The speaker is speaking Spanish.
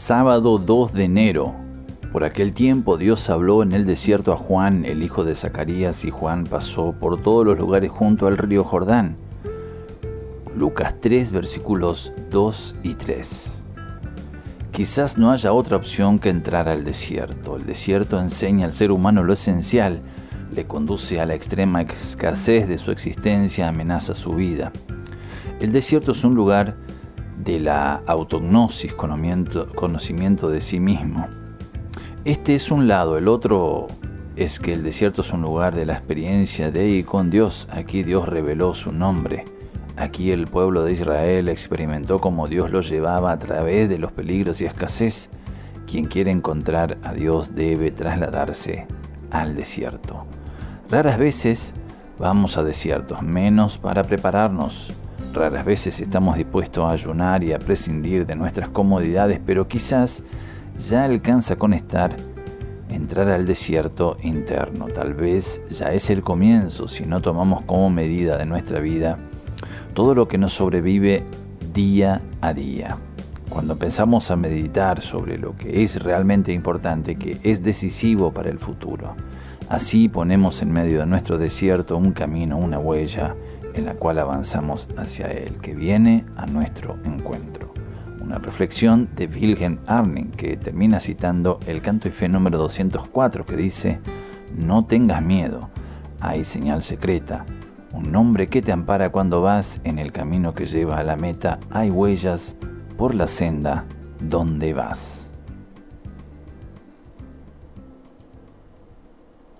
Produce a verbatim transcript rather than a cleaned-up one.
Sábado dos de enero. Por aquel tiempo Dios habló en el desierto a Juan, el hijo de Zacarías, y Juan pasó por todos los lugares junto al río Jordán. Lucas tres, versículos dos y tres. Quizás no haya otra opción que entrar al desierto. El desierto enseña al ser humano lo esencial, le conduce a la extrema escasez de su existencia, amenaza su vida. El desierto es un lugar de la autognosis, conocimiento, conocimiento de sí mismo. Este es un lado, el otro es que el desierto es un lugar de la experiencia de y con Dios. Aquí Dios reveló su nombre. Aquí el pueblo de Israel experimentó cómo Dios lo llevaba a través de los peligros y escasez. Quien quiere encontrar a Dios debe trasladarse al desierto. Raras veces vamos a desiertos, menos para prepararnos. Raras veces estamos dispuestos a ayunar y a prescindir de nuestras comodidades, pero quizás ya alcanza con estar, entrar al desierto interno. Tal vez ya es el comienzo si no tomamos como medida de nuestra vida todo lo que nos sobrevive día a día. Cuando empezamos a meditar sobre lo que es realmente importante, que es decisivo para el futuro, así ponemos en medio de nuestro desierto un camino, una huella, en la cual avanzamos hacia Él, que viene a nuestro encuentro. Una reflexión de Wilhelm Arning, que termina citando el Canto y Fe número doscientos cuatro, que dice: no tengas miedo, hay señal secreta, un nombre que te ampara cuando vas en el camino que lleva a la meta, hay huellas por la senda donde vas.